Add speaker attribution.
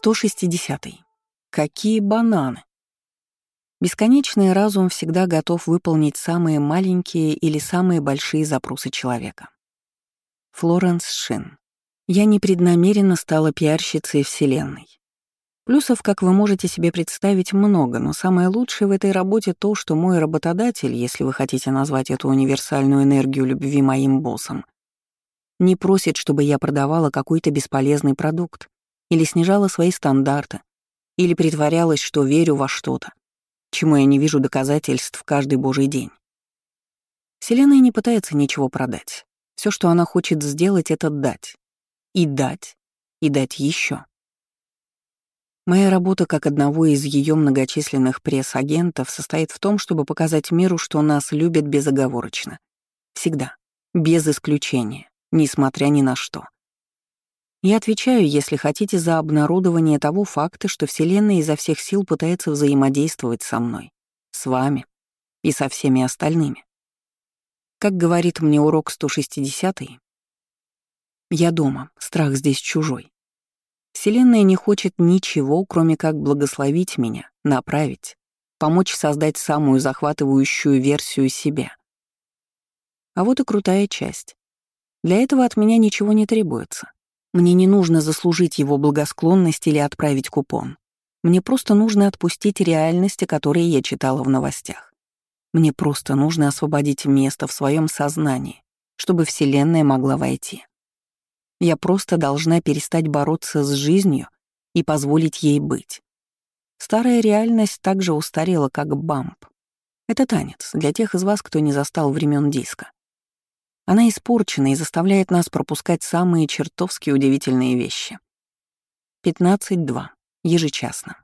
Speaker 1: 160. Какие бананы! Бесконечный разум всегда готов выполнить самые маленькие или самые большие запросы человека. Флоренс Шин. Я непреднамеренно стала пиарщицей Вселенной. Плюсов, как вы можете себе представить, много, но самое лучшее в этой работе то, что мой работодатель, если вы хотите назвать эту универсальную энергию любви моим боссом, не просит, чтобы я продавала какой-то бесполезный продукт или снижала свои стандарты, или притворялась, что верю во что-то, чему я не вижу доказательств каждый божий день. Вселенная не пытается ничего продать. Все, что она хочет сделать, это дать. И дать. И дать еще. Моя работа как одного из ее многочисленных пресс-агентов состоит в том, чтобы показать миру, что нас любят безоговорочно. Всегда. Без исключения. Несмотря ни на что. Я отвечаю, если хотите, за обнародование того факта, что Вселенная изо всех сил пытается взаимодействовать со мной, с вами и со всеми остальными. Как говорит мне урок 160, я дома, страх здесь чужой. Вселенная не хочет ничего, кроме как благословить меня, направить, помочь создать самую захватывающую версию себя. А вот и крутая часть. Для этого от меня ничего не требуется. Мне не нужно заслужить его благосклонность или отправить купон. Мне просто нужно отпустить реальности, которые я читала в новостях. Мне просто нужно освободить место в своем сознании, чтобы Вселенная могла войти. Я просто должна перестать бороться с жизнью и позволить ей быть. Старая реальность так же устарела, как бамп. Это танец для тех из вас, кто не застал времен диска. Она испорчена и заставляет нас пропускать самые чертовски удивительные вещи. 15:2. Ежечасно.